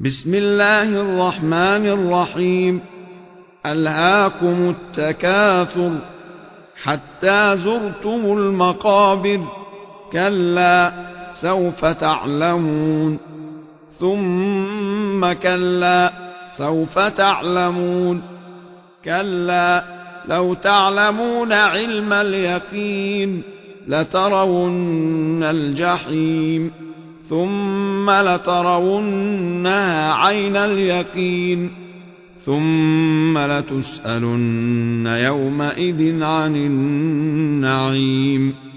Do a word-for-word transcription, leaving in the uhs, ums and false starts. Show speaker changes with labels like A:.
A: بسم الله الرحمن الرحيم. ألهاكم التكاثر حتى زرتم المقابر، كلا سوف تعلمون ثم كلا سوف تعلمون، كلا لو تعلمون علم اليقين لترون الجحيم ثم لترونها عين اليقين ثم لتسألن يومئذ عن النعيم.